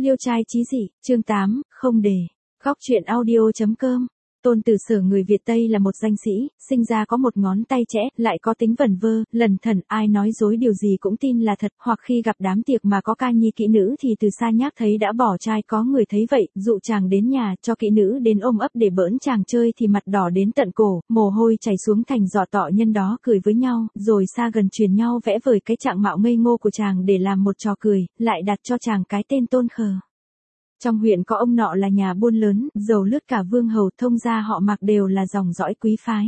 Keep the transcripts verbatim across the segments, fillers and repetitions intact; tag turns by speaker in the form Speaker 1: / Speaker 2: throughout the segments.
Speaker 1: Liêu trai chí dị, chương tám, không đề. Góc truyện audio chấm com. Tôn Tử Sở người Việt Tây là một danh sĩ, sinh ra có một ngón tay trẽ, lại có tính vẩn vơ, lần thẩn, ai nói dối điều gì cũng tin là thật, hoặc khi gặp đám tiệc mà có ca nhi kỹ nữ thì từ xa nhác thấy đã bỏ trai, có người thấy vậy, dụ chàng đến nhà, cho kỹ nữ đến ôm ấp để bỡn chàng chơi thì mặt đỏ đến tận cổ, mồ hôi chảy xuống thành giọt, tọ nhân đó cười với nhau, rồi xa gần truyền nhau vẽ vời cái trạng mạo ngây ngô của chàng để làm một trò cười, lại đặt cho chàng cái tên Tôn Khờ. Trong huyện có ông nọ là nhà buôn lớn, giàu lướt cả vương hầu, thông gia họ Mạc đều là dòng dõi quý phái.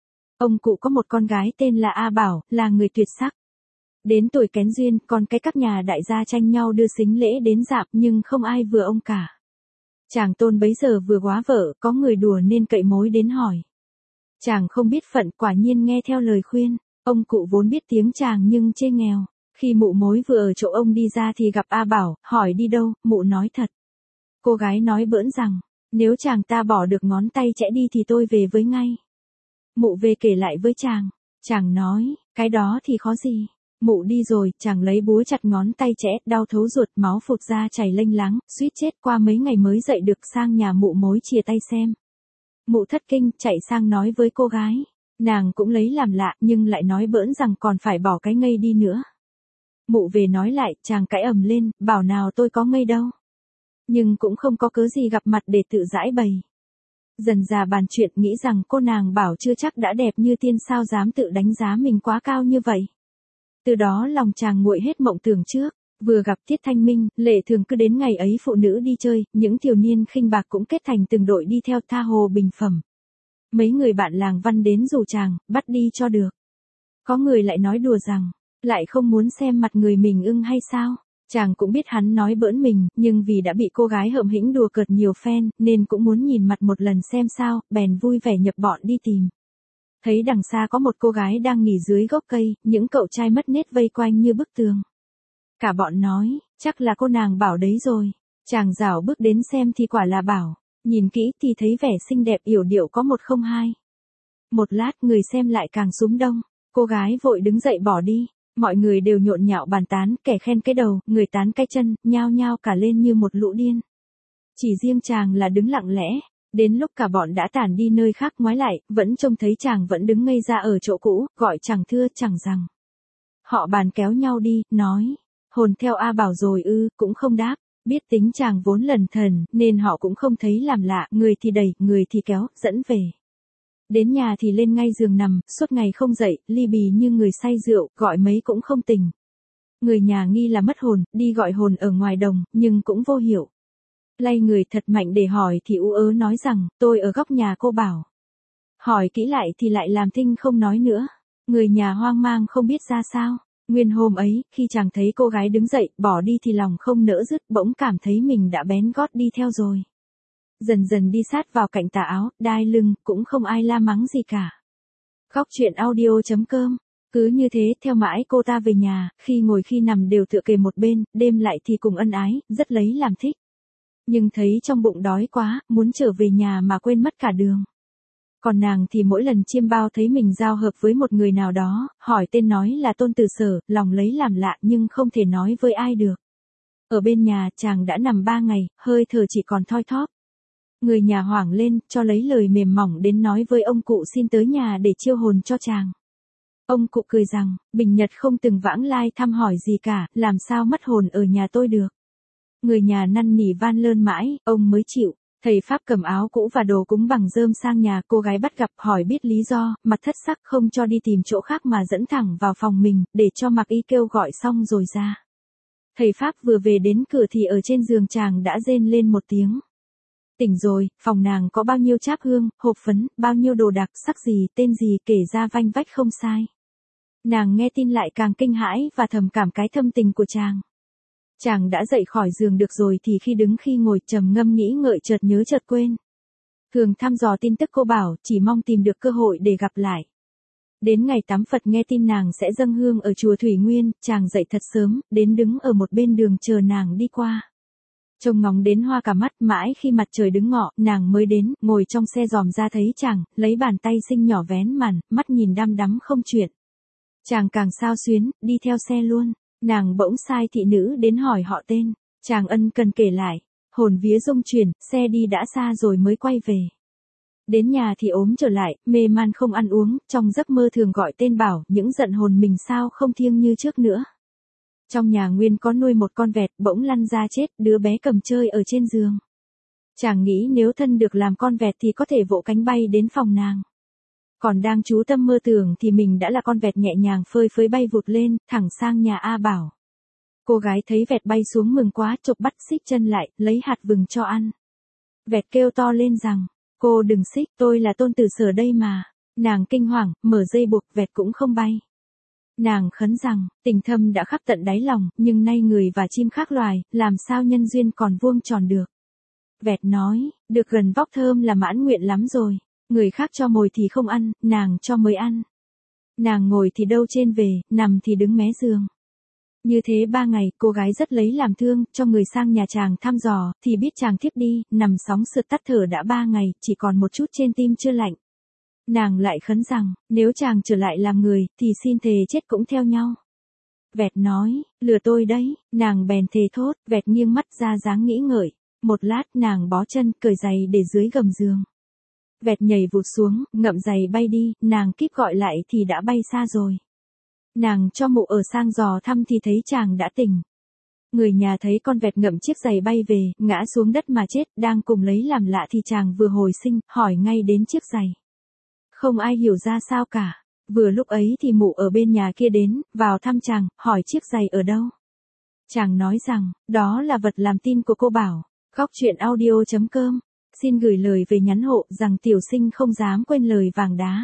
Speaker 1: Ông cụ có một con gái tên là A Bảo, là người tuyệt sắc. Đến tuổi kén duyên, còn cái các nhà đại gia tranh nhau đưa sính lễ đến dạp nhưng không ai vừa ông cả. Chàng Tôn bấy giờ vừa góa vợ, có người đùa nên cậy mối đến hỏi. Chàng không biết phận, quả nhiên nghe theo lời khuyên. Ông cụ vốn biết tiếng chàng nhưng chê nghèo. Khi mụ mối vừa ở chỗ ông đi ra thì gặp A Bảo, hỏi đi đâu, mụ nói thật. Cô gái nói bỡn rằng, nếu chàng ta bỏ được ngón tay trẽ đi thì tôi về với ngay. Mụ về kể lại với chàng, chàng nói, cái đó thì khó gì. Mụ đi rồi, chàng lấy búa chặt ngón tay trẽ, đau thấu ruột, máu phụt ra chảy lênh láng, suýt chết, qua mấy ngày mới dậy được, sang nhà mụ mối chìa tay xem. Mụ thất kinh, chạy sang nói với cô gái. Nàng cũng lấy làm lạ, nhưng lại nói bỡn rằng còn phải bỏ cái ngây đi nữa. Mụ về nói lại, chàng cãi ầm lên, bảo nào tôi có ngây đâu. Nhưng cũng không có cớ gì gặp mặt để tự giải bày. Dần dà bàn chuyện, nghĩ rằng cô nàng Bảo chưa chắc đã đẹp như tiên, sao dám tự đánh giá mình quá cao như vậy. Từ đó lòng chàng nguội hết mộng tưởng trước. Vừa gặp Tiết Thanh Minh, lệ thường cứ đến ngày ấy phụ nữ đi chơi, những thiếu niên khinh bạc cũng kết thành từng đội đi theo tha hồ bình phẩm. Mấy người bạn làng văn đến rủ chàng, bắt đi cho được. Có người lại nói đùa rằng, lại không muốn xem mặt người mình ưng hay sao. Chàng cũng biết hắn nói bỡn mình, nhưng vì đã bị cô gái hợm hĩnh đùa cợt nhiều phen, nên cũng muốn nhìn mặt một lần xem sao, bèn vui vẻ nhập bọn đi tìm. Thấy đằng xa có một cô gái đang nghỉ dưới gốc cây, những cậu trai mất nết vây quanh như bức tường. Cả bọn nói, chắc là cô nàng Bảo đấy rồi. Chàng rảo bước đến xem thì quả là Bảo, nhìn kỹ thì thấy vẻ xinh đẹp yểu điệu có một không hai. Một lát người xem lại càng súm đông, cô gái vội đứng dậy bỏ đi. Mọi người đều nhộn nhạo bàn tán, kẻ khen cái đầu, người tán cái chân, nhao nhao cả lên như một lũ điên. Chỉ riêng chàng là đứng lặng lẽ, đến lúc cả bọn đã tản đi nơi khác ngoái lại, vẫn trông thấy chàng vẫn đứng ngây ra ở chỗ cũ, gọi chẳng thưa chẳng rằng. Họ bàn kéo nhau đi, nói, hồn theo A Bảo rồi ư, cũng không đáp, biết tính chàng vốn lần thần, nên họ cũng không thấy làm lạ, người thì đẩy, người thì kéo, dẫn về. Đến nhà thì lên ngay giường nằm, suốt ngày không dậy, ly bì như người say rượu, gọi mấy cũng không tỉnh. Người nhà nghi là mất hồn, đi gọi hồn ở ngoài đồng, nhưng cũng vô hiệu. Lay người thật mạnh để hỏi thì ú ớ nói rằng, tôi ở góc nhà cô Bảo. Hỏi kỹ lại thì lại làm thinh không nói nữa. Người nhà hoang mang không biết ra sao. Nguyên hôm ấy, khi chàng thấy cô gái đứng dậy, bỏ đi thì lòng không nỡ dứt, bỗng cảm thấy mình đã bén gót đi theo rồi. Dần dần đi sát vào cạnh tà áo, đai lưng, cũng không ai la mắng gì cả. Góc truyện audio chấm com. Cứ như thế, theo mãi cô ta về nhà, khi ngồi khi nằm đều tựa kề một bên, đêm lại thì cùng ân ái, rất lấy làm thích. Nhưng thấy trong bụng đói quá, muốn trở về nhà mà quên mất cả đường. Còn nàng thì mỗi lần chiêm bao thấy mình giao hợp với một người nào đó, hỏi tên nói là Tôn Tử Sở, lòng lấy làm lạ nhưng không thể nói với ai được. Ở bên nhà, chàng đã nằm ba ngày, hơi thở chỉ còn thoi thóp. Người nhà hoảng lên, cho lấy lời mềm mỏng đến nói với ông cụ xin tới nhà để chiêu hồn cho chàng. Ông cụ cười rằng, bình nhật không từng vãng lai thăm hỏi gì cả, làm sao mất hồn ở nhà tôi được. Người nhà năn nỉ van lơn mãi, ông mới chịu. Thầy Pháp cầm áo cũ và đồ cúng bằng rơm sang nhà, cô gái bắt gặp hỏi biết lý do, mặt thất sắc không cho đi tìm chỗ khác mà dẫn thẳng vào phòng mình, để cho Mạc Y kêu gọi xong rồi ra. Thầy Pháp vừa về đến cửa thì ở trên giường chàng đã rên lên một tiếng. Tỉnh rồi, phòng nàng có bao nhiêu cháp hương, hộp phấn, bao nhiêu đồ đạc, sắc gì, tên gì, kể ra vanh vách không sai. Nàng nghe tin lại càng kinh hãi và thầm cảm cái thâm tình của chàng. Chàng đã dậy khỏi giường được rồi thì khi đứng khi ngồi trầm ngâm nghĩ ngợi chợt nhớ chợt quên. Thường thăm dò tin tức cô Bảo, chỉ mong tìm được cơ hội để gặp lại. Đến ngày tắm Phật nghe tin nàng sẽ dâng hương ở chùa Thủy Nguyên, chàng dậy thật sớm, đến đứng ở một bên đường chờ nàng đi qua. Trông ngóng đến hoa cả mắt, mãi khi mặt trời đứng ngọ, nàng mới đến, ngồi trong xe dòm ra thấy chàng, lấy bàn tay xinh nhỏ vén màn, mắt nhìn đăm đắm không chuyện. Chàng càng xao xuyến, đi theo xe luôn. Nàng bỗng sai thị nữ đến hỏi họ tên. Chàng ân cần kể lại, hồn vía rung chuyển, xe đi đã xa rồi mới quay về. Đến nhà thì ốm trở lại, mê man không ăn uống, trong giấc mơ thường gọi tên bảo, những giận hồn mình sao không thiêng như trước nữa. Trong nhà nguyên có nuôi một con vẹt, bỗng lăn ra chết, đứa bé cầm chơi ở trên giường. Chàng nghĩ nếu thân được làm con vẹt thì có thể vỗ cánh bay đến phòng nàng. Còn đang chú tâm mơ tưởng thì mình đã là con vẹt nhẹ nhàng phơi phới bay vụt lên, thẳng sang nhà A Bảo. Cô gái thấy vẹt bay xuống mừng quá, chộp bắt xích chân lại, lấy hạt vừng cho ăn. Vẹt kêu to lên rằng, cô đừng xích, tôi là Tôn Tử Sở đây mà. Nàng kinh hoàng, mở dây buộc, vẹt cũng không bay. Nàng khấn rằng, tình thâm đã khắp tận đáy lòng, nhưng nay người và chim khác loài, làm sao nhân duyên còn vuông tròn được. Vẹt nói, được gần vóc thơm là mãn nguyện lắm rồi. Người khác cho mồi thì không ăn, nàng cho mới ăn. Nàng ngồi thì đâu trên về, nằm thì đứng mé giường. Như thế ba ngày, cô gái rất lấy làm thương, cho người sang nhà chàng thăm dò, thì biết chàng thiếp đi, nằm sóng sượt tắt thở đã ba ngày, chỉ còn một chút trên tim chưa lạnh. Nàng lại khấn rằng, nếu chàng trở lại làm người, thì xin thề chết cũng theo nhau. Vẹt nói, lừa tôi đấy, nàng bèn thề thốt, vẹt nghiêng mắt ra dáng nghĩ ngợi. Một lát nàng bó chân, cởi giày để dưới gầm giường. Vẹt nhảy vụt xuống, ngậm giày bay đi, nàng kíp gọi lại thì đã bay xa rồi. Nàng cho mụ ở sang dò thăm thì thấy chàng đã tỉnh. Người nhà thấy con vẹt ngậm chiếc giày bay về, ngã xuống đất mà chết, đang cùng lấy làm lạ thì chàng vừa hồi sinh, hỏi ngay đến chiếc giày. Không ai hiểu ra sao cả. Vừa lúc ấy thì mụ ở bên nhà kia đến, vào thăm chàng, hỏi chiếc giày ở đâu. Chàng nói rằng, đó là vật làm tin của cô Bảo. Góc truyện audio chấm com xin gửi lời về nhắn hộ rằng tiểu sinh không dám quên lời vàng đá.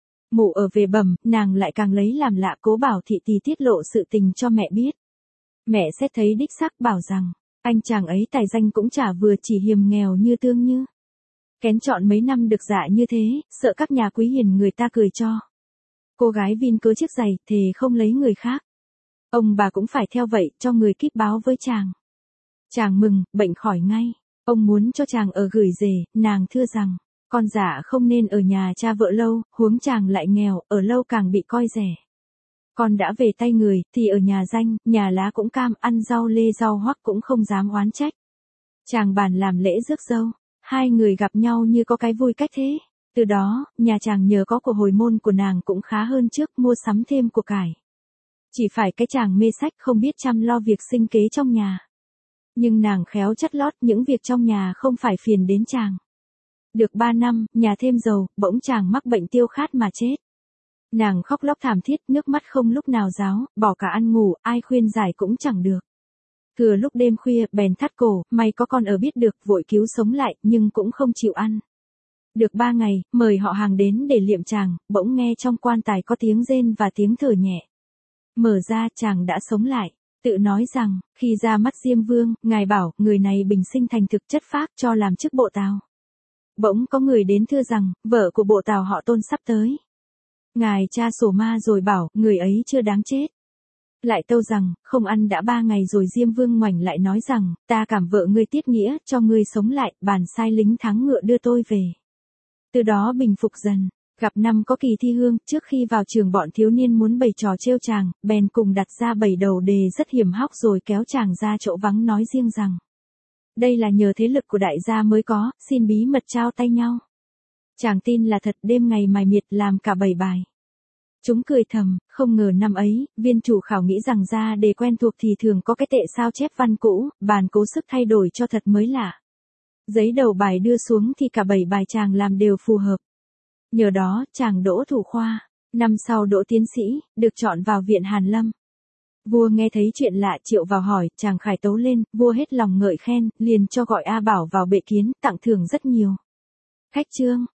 Speaker 1: Mụ ở về bẩm, nàng lại càng lấy làm lạ, cố bảo thị tì tiết lộ sự tình cho mẹ biết. Mẹ xét thấy đích xác bảo rằng, anh chàng ấy tài danh cũng chả vừa, chỉ hiềm nghèo như Tương Như. Kén chọn mấy năm được dạ như thế, sợ các nhà quý hiền người ta cười cho. Cô gái vin cớ chiếc giày, thề không lấy người khác. Ông bà cũng phải theo vậy, cho người kíp báo với chàng. Chàng mừng, bệnh khỏi ngay. Ông muốn cho chàng ở gửi rể, nàng thưa rằng, con dạ không nên ở nhà cha vợ lâu, huống chàng lại nghèo, ở lâu càng bị coi rẻ. Con đã về tay người, thì ở nhà danh, nhà lá cũng cam, ăn rau lê rau hoắc cũng không dám oán trách. Chàng bàn làm lễ rước dâu, hai người gặp nhau như có cái vui cách thế. Từ đó, nhà chàng nhờ có của hồi môn của nàng cũng khá hơn trước, mua sắm thêm của cải. Chỉ phải cái chàng mê sách không biết chăm lo việc sinh kế trong nhà. Nhưng nàng khéo chắt lót, những việc trong nhà không phải phiền đến chàng. Được ba năm, nhà thêm giàu, bỗng chàng mắc bệnh tiêu khát mà chết. Nàng khóc lóc thảm thiết, nước mắt không lúc nào ráo, bỏ cả ăn ngủ, ai khuyên giải cũng chẳng được. Thừa lúc đêm khuya, bèn thắt cổ, may có con ở biết được, vội cứu sống lại, nhưng cũng không chịu ăn. Được ba ngày, mời họ hàng đến để liệm chàng, bỗng nghe trong quan tài có tiếng rên và tiếng thở nhẹ. Mở ra, chàng đã sống lại. Tự nói rằng, khi ra mắt Diêm Vương, ngài bảo, người này bình sinh thành thực chất phác cho làm chức bộ tào. Bỗng có người đến thưa rằng, vợ của bộ tào họ Tôn sắp tới. Ngài tra sổ ma rồi bảo, người ấy chưa đáng chết. Lại tâu rằng, không ăn đã ba ngày rồi. Diêm Vương ngoảnh lại nói rằng, ta cảm vợ ngươi tiết nghĩa, cho ngươi sống lại, bàn sai lính thắng ngựa đưa tôi về. Từ đó bình phục dần. Gặp năm có kỳ thi hương, trước khi vào trường bọn thiếu niên muốn bày trò trêu chàng, bèn cùng đặt ra bảy đầu đề rất hiểm hóc rồi kéo chàng ra chỗ vắng nói riêng rằng. Đây là nhờ thế lực của đại gia mới có, xin bí mật trao tay nhau. Chàng tin là thật, đêm ngày mài miệt làm cả bảy bài. Chúng cười thầm, không ngờ năm ấy, viên chủ khảo nghĩ rằng ra đề quen thuộc thì thường có cái tệ sao chép văn cũ, bàn cố sức thay đổi cho thật mới lạ. Giấy đầu bài đưa xuống thì cả bảy bài chàng làm đều phù hợp. Nhờ đó, chàng đỗ thủ khoa, năm sau đỗ tiến sĩ, được chọn vào viện Hàn Lâm. Vua nghe thấy chuyện lạ triệu vào hỏi, chàng khải tấu lên, vua hết lòng ngợi khen, liền cho gọi A Bảo vào bệ kiến, tặng thưởng rất nhiều. Khách trương,